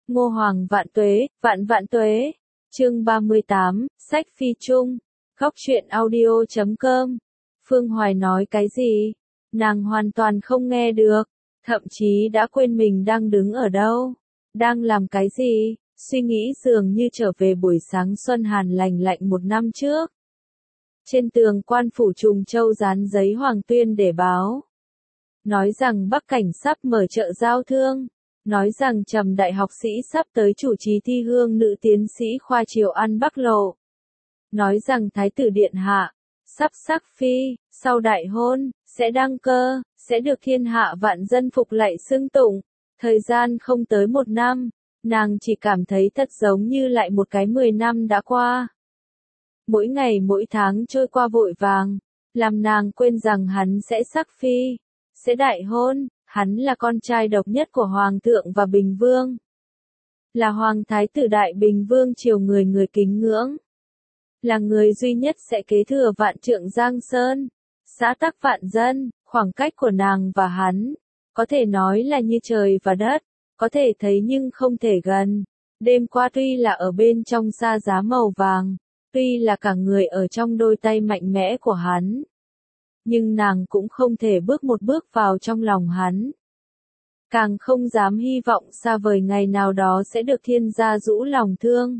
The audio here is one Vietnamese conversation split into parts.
Ngô Hoàng vạn vạn tuế. Chương 38, sách phi chung. Góc truyện audio.com. Phương Hoài nói cái gì? Nàng hoàn toàn không nghe được, thậm chí đã quên mình đang đứng ở đâu, đang làm cái gì, suy nghĩ dường như trở về buổi sáng xuân hàn lành lạnh một năm trước. Trên tường quan phủ Trùng Châu dán giấy hoàng tuyên để báo. Nói rằng Bắc Cảnh sắp mở chợ giao thương. Nói rằng Trầm đại học sĩ sắp tới chủ trì thi hương nữ tiến sĩ khoa Triều An Bắc Lộ. Nói rằng Thái tử Điện Hạ, sắp sắc phi, sau đại hôn, sẽ đăng cơ, sẽ được thiên hạ vạn dân phục lạy xưng tụng. Thời gian không tới một năm, nàng chỉ cảm thấy thật giống như lại một cái 10 năm đã qua. Mỗi ngày mỗi tháng trôi qua vội vàng, làm nàng quên rằng hắn sẽ sắc phi, sẽ đại hôn. Hắn là con trai độc nhất của Hoàng thượng và Bình Vương. Là Hoàng Thái tử Đại Bình Vương triều người người kính ngưỡng. Là người duy nhất sẽ kế thừa vạn trượng Giang Sơn, xã tắc vạn dân. Khoảng cách của nàng và hắn, có thể nói là như trời và đất, có thể thấy nhưng không thể gần. Đêm qua tuy là ở bên trong sa giá màu vàng, tuy là cả người ở trong đôi tay mạnh mẽ của hắn, nhưng nàng cũng không thể bước một bước vào trong lòng hắn. Càng không dám hy vọng xa vời ngày nào đó sẽ được thiên gia rũ lòng thương.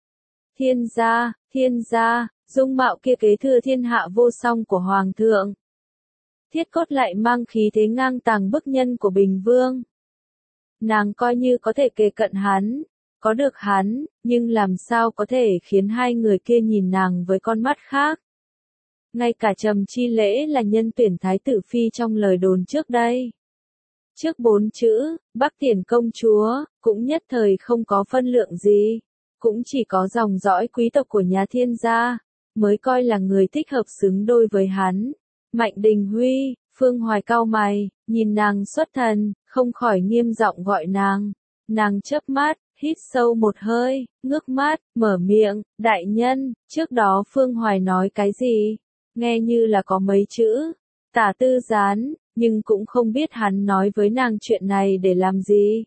Thiên gia, dung mạo kia kế thừa thiên hạ vô song của Hoàng thượng. Thiết cốt lại mang khí thế ngang tàng bức nhân của Bình Vương. Nàng coi như có thể kề cận hắn, có được hắn, nhưng làm sao có thể khiến hai người kia nhìn nàng với con mắt khác. Ngay cả Trầm Chi Lễ là nhân tuyển thái tử phi trong lời đồn trước đây. Trước 4 chữ, Bắc Tiền công chúa, cũng nhất thời không có phân lượng gì. Cũng chỉ có dòng dõi quý tộc của nhà Thiên gia, mới coi là người thích hợp xứng đôi với hắn. Mạnh Đình Huy, Phương Hoài cau mày, nhìn nàng xuất thần, không khỏi nghiêm giọng gọi nàng. Nàng chớp mắt, hít sâu một hơi, ngước mắt, mở miệng, đại nhân, trước đó Phương Hoài nói cái gì? Nghe như là có mấy chữ, Tả Tư Gián, nhưng cũng không biết hắn nói với nàng chuyện này để làm gì.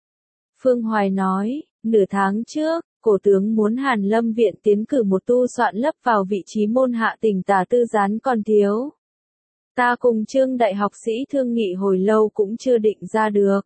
Phương Hoài nói, nửa tháng trước, cổ tướng muốn Hàn Lâm Viện tiến cử một tu soạn lấp vào vị trí môn hạ tỉnh Tả Tư Gián còn thiếu. Ta cùng Trương đại học sĩ thương nghị hồi lâu cũng chưa định ra được.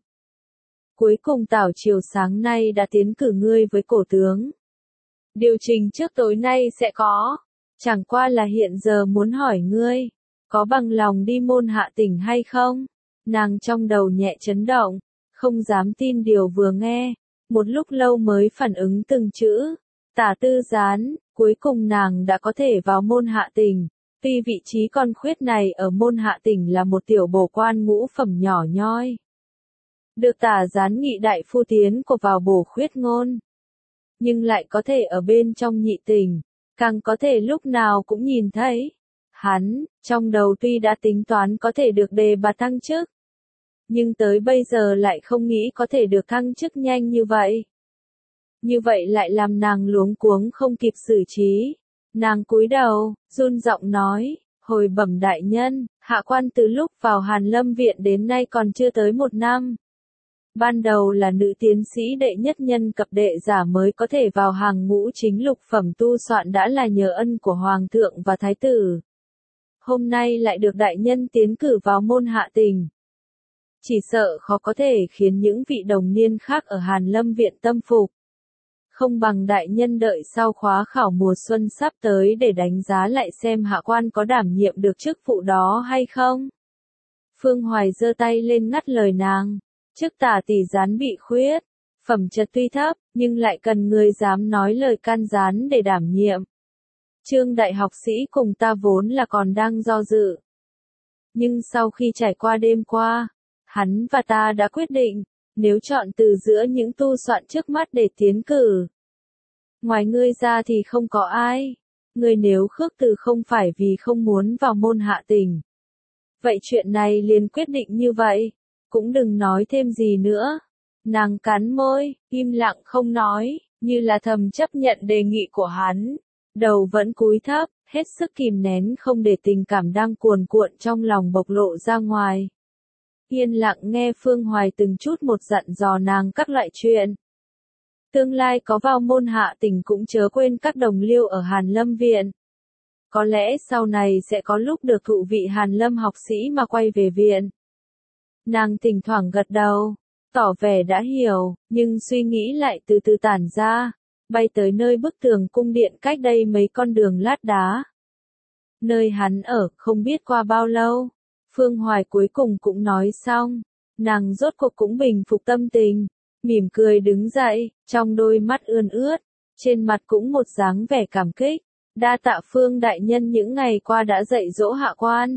Cuối cùng tảo chiều sáng nay đã tiến cử ngươi với cổ tướng. Điều trình trước tối nay sẽ có. Chẳng qua là hiện giờ muốn hỏi ngươi, có bằng lòng đi môn hạ tỉnh hay không? Nàng trong đầu nhẹ chấn động, không dám tin điều vừa nghe, một lúc lâu mới phản ứng từng chữ. Tả Tư Gián, cuối cùng nàng đã có thể vào môn hạ tỉnh, tuy vị trí con khuyết này ở môn hạ tỉnh là một tiểu bổ quan ngũ phẩm nhỏ nhoi. Được Tả Gián nghị đại phu tiến của vào bổ khuyết ngôn, nhưng lại có thể ở bên trong nhị tỉnh. Càng có thể lúc nào cũng nhìn thấy. Hắn, trong đầu tuy đã tính toán có thể được đề bạt thăng chức, nhưng tới bây giờ lại không nghĩ có thể được thăng chức nhanh như vậy. Như vậy lại làm nàng luống cuống không kịp xử trí. Nàng cúi đầu, run giọng nói, hồi bẩm đại nhân, hạ quan từ lúc vào Hàn Lâm Viện đến nay còn chưa tới 1 năm. Ban đầu là nữ tiến sĩ đệ nhất nhân cập đệ giả mới có thể vào hàng ngũ chính lục phẩm tu soạn đã là nhờ ân của Hoàng thượng và Thái tử. Hôm nay lại được đại nhân tiến cử vào môn hạ tỉnh. Chỉ sợ khó có thể khiến những vị đồng niên khác ở Hàn Lâm Viện tâm phục. Không bằng đại nhân đợi sau khóa khảo mùa xuân sắp tới để đánh giá lại xem hạ quan có đảm nhiệm được chức vụ đó hay không. Phương Hoài giơ tay lên ngắt lời nàng. Chức Tả tỷ gián bị khuyết, phẩm chất tuy thấp, nhưng lại cần người dám nói lời can gián để đảm nhiệm. Trương đại học sĩ cùng ta vốn là còn đang do dự. Nhưng sau khi trải qua đêm qua, hắn và ta đã quyết định, nếu chọn từ giữa những tu soạn trước mắt để tiến cử. Ngoài ngươi ra thì không có ai. Ngươi nếu khước từ không phải vì không muốn vào môn hạ tỉnh. Vậy chuyện này liền quyết định như vậy. Cũng đừng nói thêm gì nữa. Nàng cắn môi, im lặng không nói, như là thầm chấp nhận đề nghị của hắn. Đầu vẫn cúi thấp, hết sức kìm nén không để tình cảm đang cuồn cuộn trong lòng bộc lộ ra ngoài. Yên lặng nghe Phương Hoài từng chút một dặn dò nàng các loại chuyện. Tương lai có vào môn hạ tỉnh cũng chớ quên các đồng liêu ở Hàn Lâm Viện. Có lẽ sau này sẽ có lúc được thụ vị Hàn Lâm học sĩ mà quay về viện. Nàng thỉnh thoảng gật đầu, tỏ vẻ đã hiểu, nhưng suy nghĩ lại từ từ tản ra, bay tới nơi bức tường cung điện cách đây mấy con đường lát đá. Nơi hắn ở, không biết qua bao lâu, Phương Hoài cuối cùng cũng nói xong, nàng rốt cuộc cũng bình phục tâm tình, mỉm cười đứng dậy, trong đôi mắt ươn ướt, trên mặt cũng một dáng vẻ cảm kích, đa tạ Phương đại nhân những ngày qua đã dạy dỗ hạ quan.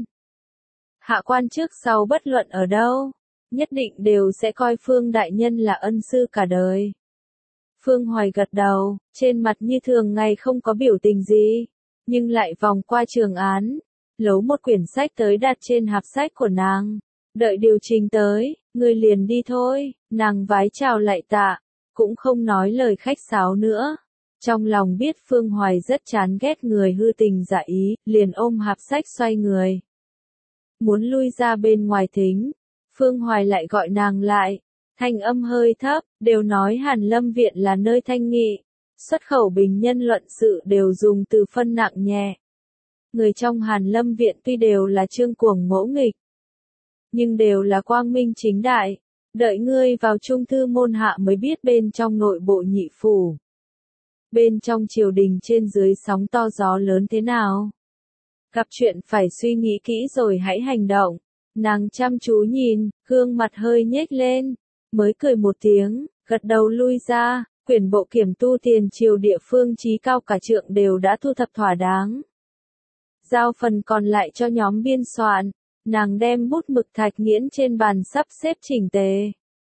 Hạ quan trước sau bất luận ở đâu, nhất định đều sẽ coi Phương đại nhân là ân sư cả đời. Phương Hoài gật đầu, trên mặt như thường ngày không có biểu tình gì, nhưng lại vòng qua trường án, lấu một quyển sách tới đặt trên hạp sách của nàng. Đợi điều trình tới, người liền đi thôi, nàng vái chào lại tạ, cũng không nói lời khách sáo nữa. Trong lòng biết Phương Hoài rất chán ghét người hư tình giả ý, liền ôm hạp sách xoay người. Muốn lui ra bên ngoài thính, Phương Hoài lại gọi nàng lại, thanh âm hơi thấp, đều nói Hàn Lâm Viện là nơi thanh nghị, xuất khẩu bình nhân luận sự đều dùng từ phân nặng nhẹ. Người trong Hàn Lâm Viện tuy đều là trương cuồng ngỗ nghịch, nhưng đều là quang minh chính đại, đợi ngươi vào trung thư môn hạ mới biết bên trong nội bộ nhị phủ. Bên trong triều đình trên dưới sóng to gió lớn thế nào? Gặp chuyện phải suy nghĩ kỹ rồi hãy hành động. Nàng chăm chú nhìn, gương mặt hơi nhếch lên, mới cười một tiếng, gật đầu lui ra, quyển bộ kiểm tu tiền triều địa phương chí cao cả trượng đều đã thu thập thỏa đáng. Giao phần còn lại cho nhóm biên soạn, nàng đem bút mực thạch nghiễn trên bàn sắp xếp chỉnh tề.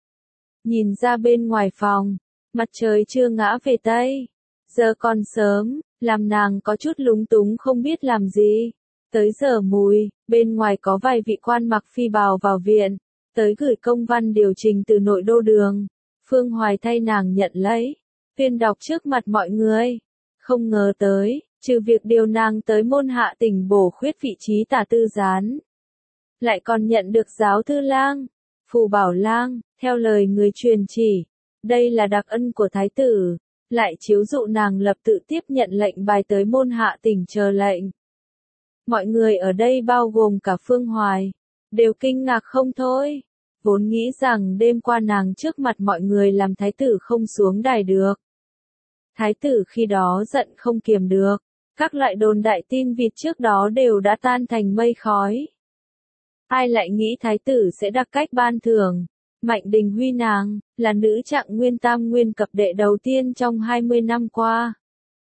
Nhìn ra bên ngoài phòng, mặt trời chưa ngã về Tây, giờ còn sớm, làm nàng có chút lúng túng không biết làm gì. Tới giờ mùi, bên ngoài có vài vị quan mặc phi bào vào viện, tới gửi công văn điều trình từ nội đô đường. Phương Hoài thay nàng nhận lấy, tuyên đọc trước mặt mọi người. Không ngờ tới, trừ việc điều nàng tới môn hạ tỉnh bổ khuyết vị trí tả tư gián, lại còn nhận được giáo thư lang, phù bảo lang, theo lời người truyền chỉ. Đây là đặc ân của thái tử, lại chiếu dụ nàng lập tự tiếp nhận lệnh bài tới môn hạ tỉnh chờ lệnh. Mọi người ở đây bao gồm cả Phương Hoài, đều kinh ngạc không thôi. Vốn nghĩ rằng đêm qua nàng trước mặt mọi người làm thái tử không xuống đài được. Thái tử khi đó giận không kiềm được, các loại đồn đại tin vịt trước đó đều đã tan thành mây khói. Ai lại nghĩ thái tử sẽ đặc cách ban thưởng, Mạnh Đình Huy nàng, là nữ trạng nguyên tam nguyên cập đệ đầu tiên trong 20 năm qua.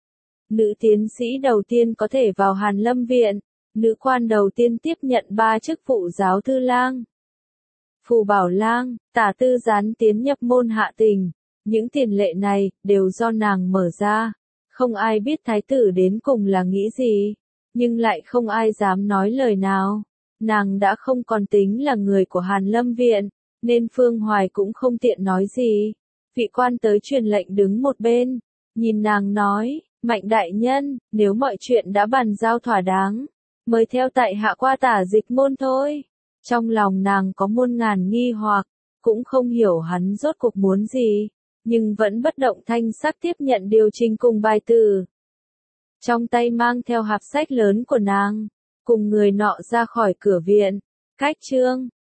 Nữ tiến sĩ đầu tiên có thể vào Hàn Lâm Viện. Nữ quan đầu tiên tiếp nhận 3 chức vụ giáo thư lang, phù bảo lang, tả tư gián tiến nhập môn hạ tỉnh. Những tiền lệ này, đều do nàng mở ra. Không ai biết thái tử đến cùng là nghĩ gì, nhưng lại không ai dám nói lời nào. Nàng đã không còn tính là người của Hàn Lâm Viện, nên Phương Hoài cũng không tiện nói gì. Vị quan tới truyền lệnh đứng một bên, nhìn nàng nói, Mạnh đại nhân, nếu mọi chuyện đã bàn giao thỏa đáng, mời theo tại hạ qua tả dịch môn thôi. Trong lòng nàng có muôn ngàn nghi hoặc, cũng không hiểu hắn rốt cuộc muốn gì, nhưng vẫn bất động thanh sắc tiếp nhận điều trình cùng bài từ. Trong tay mang theo hạp sách lớn của nàng, cùng người nọ ra khỏi cửa viện. Cách chương